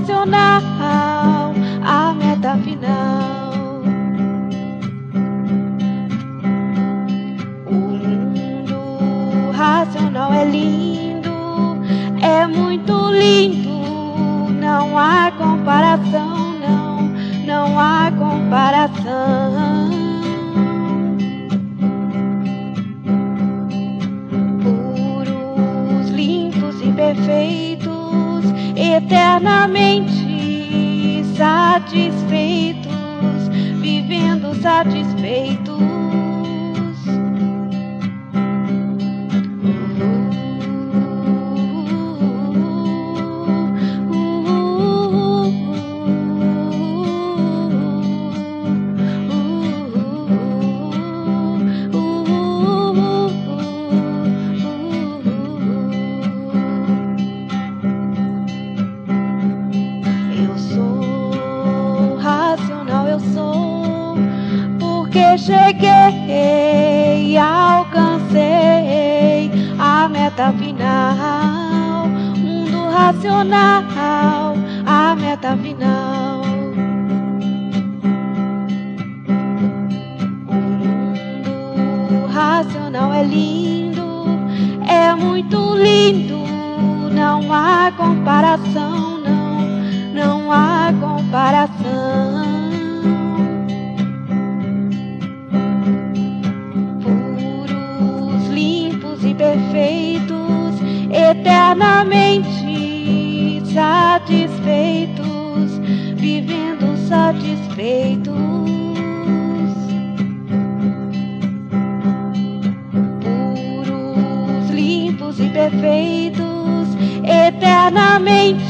racional, a meta final. O mundo racional é lindo, é muito lindo, não há comparação, não há comparação. Puros, limpos e perfeitos, eternamente satisfeitos, vivendo satisfeitos. Porque cheguei, alcancei a meta final. Mundo racional, a meta final. O mundo racional é lindo, é muito lindo, não há comparação, não há comparação. Perfeitos, eternamente satisfeitos, vivendo satisfeitos. Puros, limpos e perfeitos, eternamente